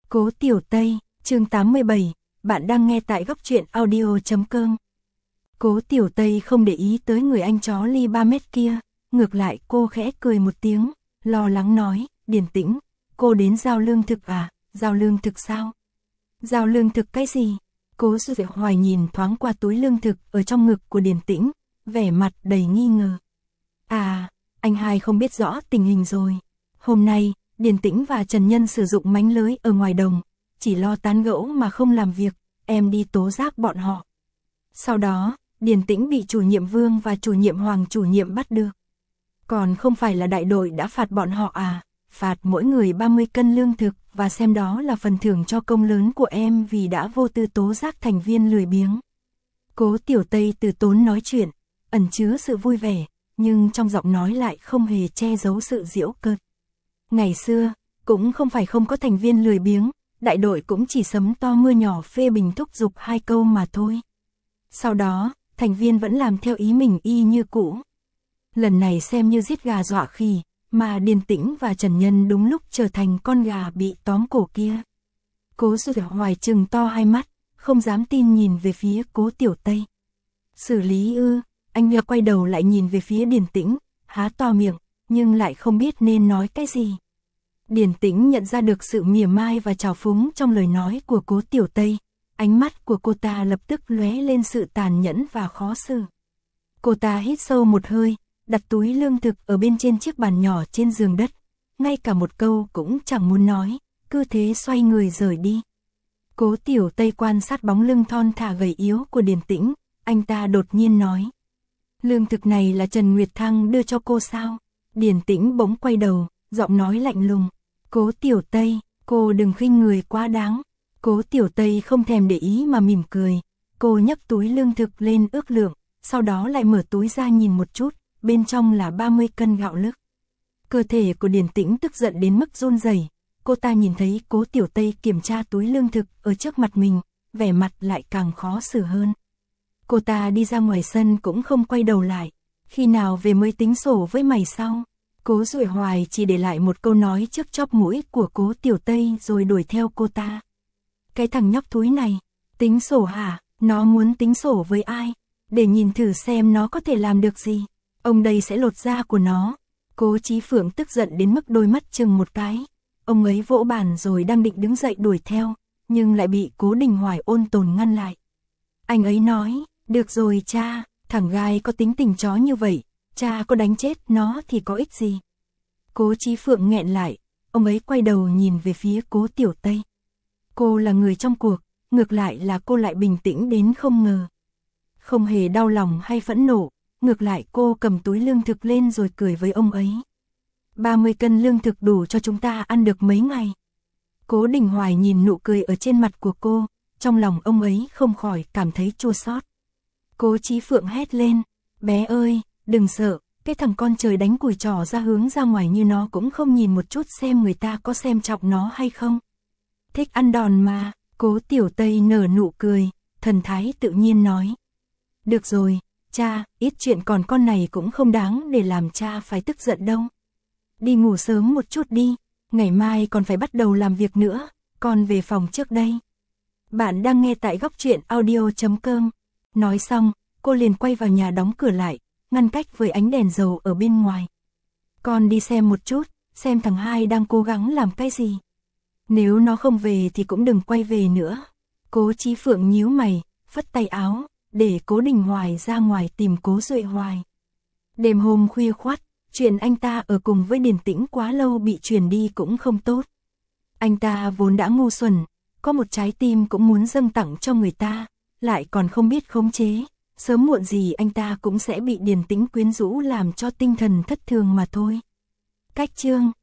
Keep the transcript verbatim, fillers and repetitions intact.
Cố Tiểu Tây, chương tám mươi bảy, bạn đang nghe tại góc truyện audio chấm com. Cố Tiểu Tây không để ý tới người anh chó ly ba mét kia, ngược lại cô khẽ cười một tiếng, lo lắng nói, Điền Tĩnh, cô đến giao lương thực à, giao lương thực sao? Giao lương thực cái gì? Cố Duệ Hoài nhìn thoáng qua túi lương thực ở trong ngực của Điền Tĩnh, vẻ mặt đầy nghi ngờ. À, anh hai không biết rõ tình hình rồi. Hôm nay, Điền Tĩnh và Trần Nhân sử dụng mánh lưới ở ngoài đồng, chỉ lo tán gẫu mà không làm việc, em đi tố giác bọn họ. Sau đó, Điền Tĩnh bị chủ nhiệm Vương và chủ nhiệm Hoàng chủ nhiệm bắt được. Còn không phải là đại đội đã phạt bọn họ à, phạt mỗi người ba mươi cân lương thực và xem đó là phần thưởng cho công lớn của em vì đã vô tư tố giác thành viên lười biếng. Cố Tiểu Tây từ tốn nói chuyện, ẩn chứa sự vui vẻ, nhưng trong giọng nói lại không hề che giấu sự giễu cợt. Ngày xưa, cũng không phải không có thành viên lười biếng, đại đội cũng chỉ sấm to mưa nhỏ phê bình thúc giục hai câu mà thôi. Sau đó, thành viên vẫn làm theo ý mình y như cũ. Lần này xem như giết gà dọa khỉ, mà Điền Tĩnh và Trần Nhân đúng lúc trở thành con gà bị tóm cổ kia. Cố Duệ Hoài trừng to hai mắt, không dám tin nhìn về phía Cố Tiểu Tây. Xử lý ư? Anh nhờ quay đầu lại nhìn về phía Điền Tĩnh, há to miệng, nhưng lại không biết nên nói cái gì. Điền Tĩnh nhận ra được sự mỉa mai và trào phúng trong lời nói của Cố Tiểu Tây, ánh mắt của cô ta lập tức lóe lên sự tàn nhẫn và khó xử. Cô ta hít sâu một hơi, đặt túi lương thực ở bên trên chiếc bàn nhỏ trên giường đất, ngay cả một câu cũng chẳng muốn nói, cứ thế xoay người rời đi. Cố Tiểu Tây quan sát bóng lưng thon thả gầy yếu của Điền Tĩnh, anh ta đột nhiên nói. Lương thực này là Trần Nguyệt Thăng đưa cho cô sao? Điền Tĩnh bỗng quay đầu, giọng nói lạnh lùng. Cố Tiểu Tây, cô đừng khinh người quá đáng. Cố Tiểu Tây không thèm để ý mà mỉm cười. Cô nhấc túi lương thực lên ước lượng, sau đó lại mở túi ra nhìn một chút, bên trong là ba mươi cân gạo lứt. Cơ thể của Điền Tĩnh tức giận đến mức run rẩy. Cô ta nhìn thấy Cố Tiểu Tây kiểm tra túi lương thực ở trước mặt mình, vẻ mặt lại càng khó xử hơn. Cô ta đi ra ngoài sân cũng không quay đầu lại. Khi nào về mới tính sổ với mày sau? Cố Duệ Hoài chỉ để lại một câu nói trước chóp mũi của Cố Tiểu Tây rồi đuổi theo cô ta. Cái thằng nhóc thúi này, tính sổ hả? Nó muốn tính sổ với ai? Để nhìn thử xem nó có thể làm được gì. Ông đây sẽ lột da của nó. Cố Chí Phượng tức giận đến mức đôi mắt chừng một cái. Ông ấy vỗ bàn rồi đang định đứng dậy đuổi theo, nhưng lại bị Cố Đình Hoài ôn tồn ngăn lại. Anh ấy nói, được rồi cha, thằng gai có tính tình chó như vậy, cha có đánh chết nó thì có ích gì. Cố Chí Phượng nghẹn lại, ông ấy quay đầu nhìn về phía Cố Tiểu Tây. Cô là người trong cuộc, ngược lại là cô lại bình tĩnh đến không ngờ. Không hề đau lòng hay phẫn nộ, ngược lại cô cầm túi lương thực lên rồi cười với ông ấy. ba mươi cân lương thực đủ cho chúng ta ăn được mấy ngày. Cố Đình Hoài nhìn nụ cười ở trên mặt của cô, trong lòng ông ấy không khỏi cảm thấy chua xót. Cố Chí Phượng hét lên, bé ơi, đừng sợ, cái thằng con trời đánh cùi trò ra hướng ra ngoài như nó cũng không nhìn một chút xem người ta có xem trọng nó hay không. Thích ăn đòn mà, Cố Tiểu Tây nở nụ cười, thần thái tự nhiên nói. Được rồi, cha, ít chuyện còn con này cũng không đáng để làm cha phải tức giận đâu. Đi ngủ sớm một chút đi, ngày mai còn phải bắt đầu làm việc nữa, con về phòng trước đây. Bạn đang nghe tại góc truyện audio chấm com. Nói xong, cô liền quay vào nhà đóng cửa lại, ngăn cách với ánh đèn dầu ở bên ngoài. Con đi xem một chút, xem thằng hai đang cố gắng làm cái gì. Nếu nó không về thì cũng đừng quay về nữa. Cố Chí Phượng nhíu mày, phất tay áo, để Cố Đình Hoài ra ngoài tìm Cố Duệ Hoài. Đêm hôm khuya khoắt, chuyện anh ta ở cùng với Điền Tĩnh quá lâu bị truyền đi cũng không tốt. Anh ta vốn đã ngu xuẩn, có một trái tim cũng muốn dâng tặng cho người ta, lại còn không biết khống chế. Sớm muộn gì anh ta cũng sẽ bị Điền Tĩnh quyến rũ làm cho tinh thần thất thường mà thôi. Cách chương